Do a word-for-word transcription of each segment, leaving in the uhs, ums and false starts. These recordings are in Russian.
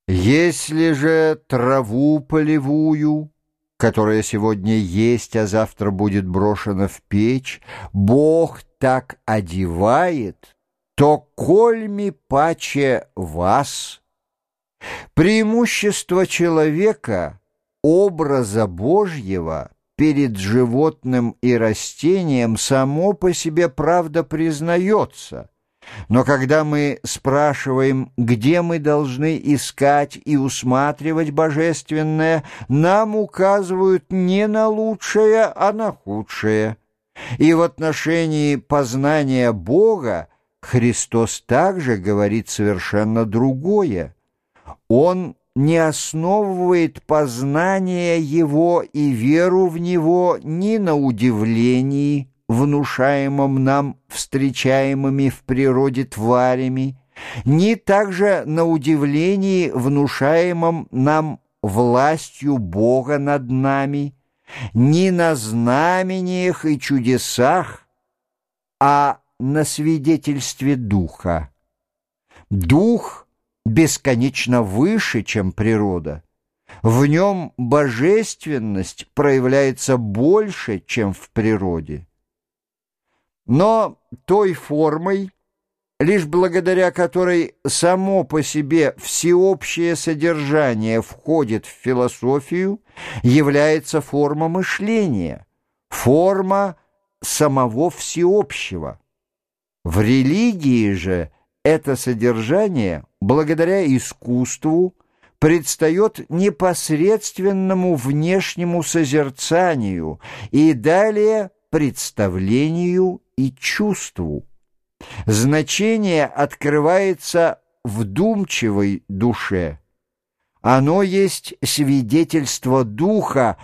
Если же траву полевую, которая сегодня есть, а завтра будет брошена в печь, Бог так одевает, то кольми паче вас. Преимущество человека, образа Божьего, перед животным и растением само по себе правда признается. Но когда мы спрашиваем, где мы должны искать и усматривать божественное, нам указывают не на лучшее, а на худшее. И в отношении познания Бога Христос также говорит совершенно другое. Он не основывает познание Его и веру в Него ни на удивлении, внушаемым нам встречаемыми в природе тварями, ни также на удивлении, внушаемым нам властью Бога над нами, ни на знамениях и чудесах, а на свидетельстве Духа. Дух бесконечно выше, чем природа. В нем божественность проявляется больше, чем в природе. Но той формой, лишь благодаря которой само по себе всеобщее содержание входит в философию, является форма мышления, форма самого всеобщего. В религии же это содержание, благодаря искусству, предстает непосредственному внешнему созерцанию и далее представлению и чувству. Значение открывается вдумчивой душе. Оно есть свидетельство духа,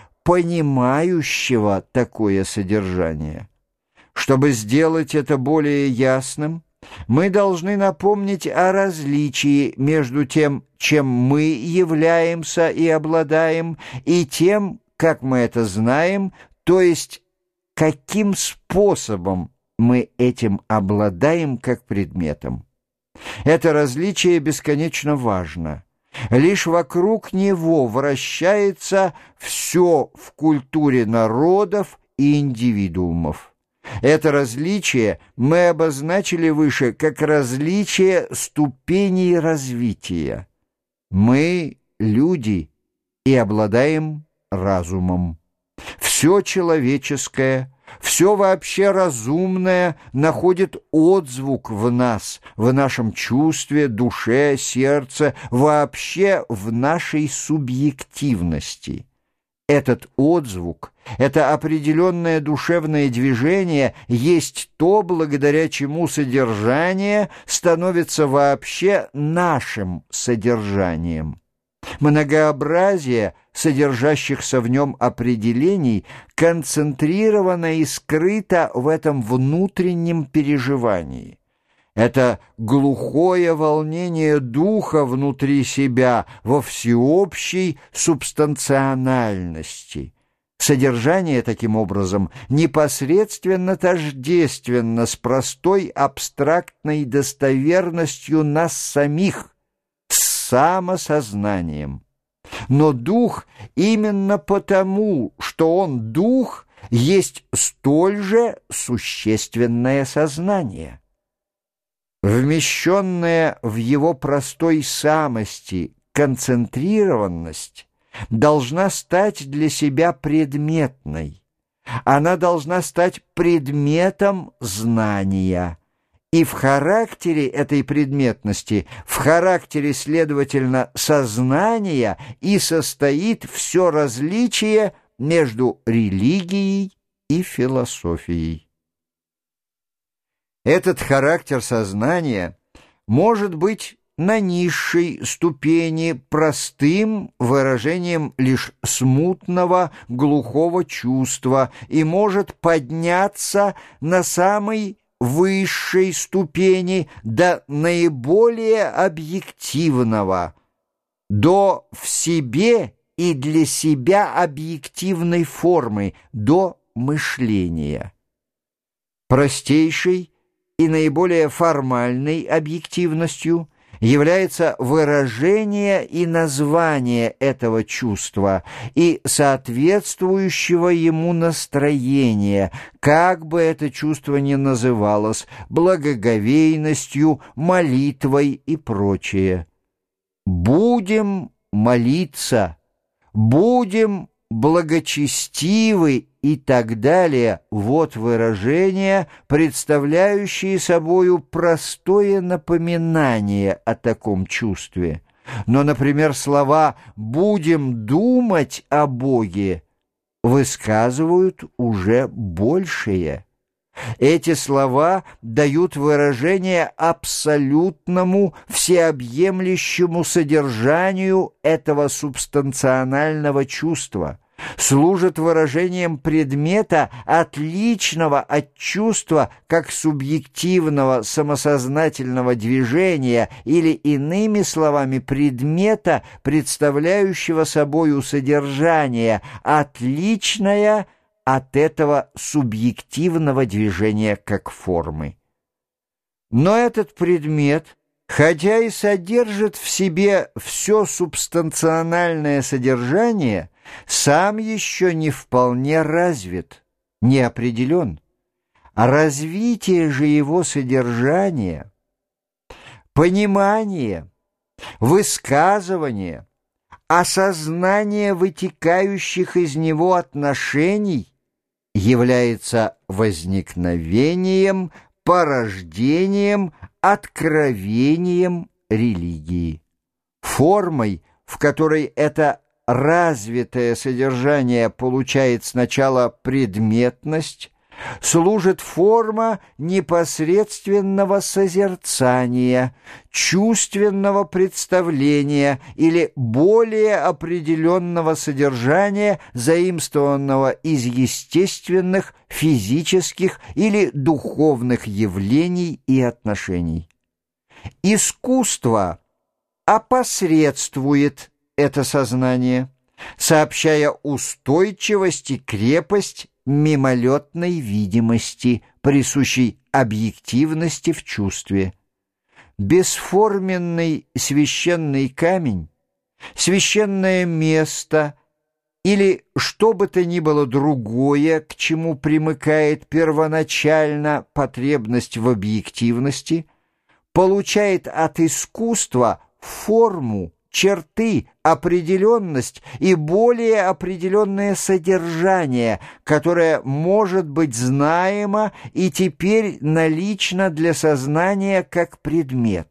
понимающего такое содержание. Чтобы сделать это более ясным, мы должны напомнить о различии между тем, чем мы являемся и обладаем, и тем, как мы это знаем, то есть каким способом мы этим обладаем как предметом. Это различие бесконечно важно. Лишь вокруг него вращается все в культуре народов и индивидуумов. Это различие мы обозначили выше как различие ступеней развития. Мы люди и обладаем разумом. Все человеческое, все вообще разумное находит отзвук в нас, в нашем чувстве, душе, сердце, вообще в нашей субъективности. Этот отзвук, это определенное душевное движение есть то, благодаря чему содержание становится вообще нашим содержанием. Многообразие содержащихся в нем определений концентрировано и скрыто в этом внутреннем переживании. Это глухое волнение духа внутри себя во всеобщей субстанциональности. Содержание, таким образом, непосредственно тождественно с простой абстрактной достоверностью нас самих, самосознанием. Но дух именно потому, что он дух, есть столь же существенное сознание. Вмещенная в его простой самости концентрированность должна стать для себя предметной. Она должна стать предметом знания. И в характере этой предметности, в характере, следовательно, сознания и состоит все различие между религией и философией. Этот характер сознания может быть на низшей ступени простым выражением лишь смутного, глухого чувства и может подняться на самый высшей ступени до наиболее объективного, до в себе и для себя объективной формы, до мышления. Простейшей и наиболее формальной объективностью является выражение и название этого чувства и соответствующего ему настроения, как бы это чувство ни называлось, благоговейностью, молитвой и прочее. Будем молиться, будем благочестивы и так далее. Вот выражения, представляющие собою простое напоминание о таком чувстве. Но, например, слова «будем думать о Боге» высказывают уже большее. Эти слова дают выражение абсолютному, всеобъемлющему содержанию этого субстанционального чувства, служат выражением предмета, отличного от чувства как субъективного самосознательного движения или, иными словами, предмета, представляющего собою содержание, отличное от этого субъективного движения как формы. Но этот предмет, хотя и содержит в себе все субстанциональное содержание, сам еще не вполне развит, не определен. А развитие же его содержания, понимание, высказывание, осознание вытекающих из него отношений является возникновением, порождением, откровением религии. Формой, в которой это развитое содержание получает сначала предметность, служит форма непосредственного созерцания, чувственного представления или более определенного содержания, заимствованного из естественных, физических или духовных явлений и отношений. Искусство опосредствует это сознание, сообщая устойчивость и крепость мимолетной видимости, присущей объективности в чувстве. Бесформенный священный камень, священное место или что бы то ни было другое, к чему примыкает первоначально потребность в объективности, получает от искусства форму, черты, определенность и более определенное содержание, которое может быть знаемо и теперь налично для сознания как предмет.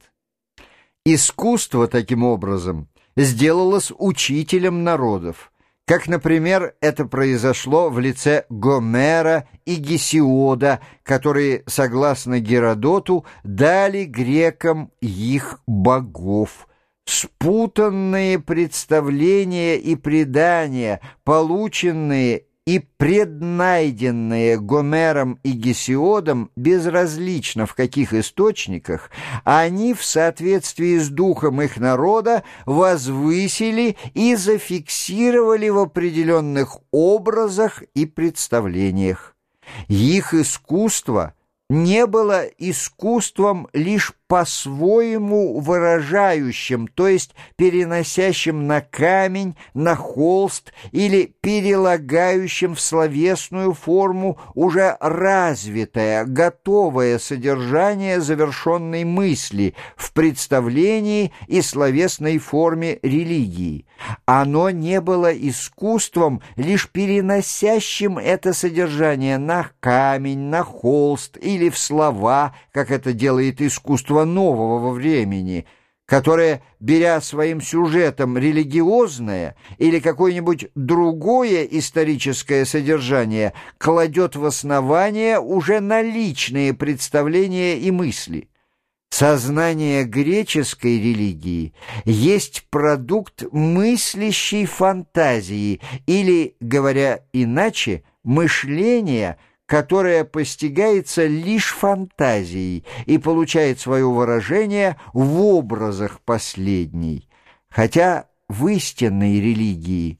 Искусство, таким образом, сделалось учителем народов, как, например, это произошло в лице Гомера и Гесиода, которые, согласно Геродоту, дали грекам их богов. Спутанные представления и предания, полученные и преднайденные Гомером и Гесиодом, безразлично в каких источниках, они в соответствии с духом их народа возвысили и зафиксировали в определенных образах и представлениях. Их искусство не было искусством лишь по-своему выражающим, то есть переносящим на камень, на холст или перелагающим в словесную форму уже развитое, готовое содержание завершенной мысли в представлении и словесной форме религии. Оно не было искусством, лишь переносящим это содержание на камень, на холст или в слова, как это делает искусство нового времени, которое, беря своим сюжетом религиозное или какое-нибудь другое историческое содержание, кладет в основание уже наличные представления и мысли. Сознание греческой религии есть продукт мыслящей фантазии или, говоря иначе, мышления, которое постигается лишь фантазией и получает свое выражение в образах последней, хотя в истинной религии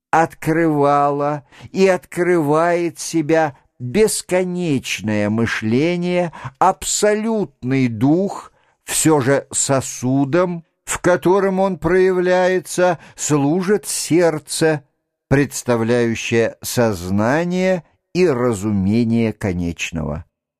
открывала и открывает себя бесконечное мышление, абсолютный дух, все же сосудом, в котором он проявляется, служит сердце, представляющее сознание и разумение конечного.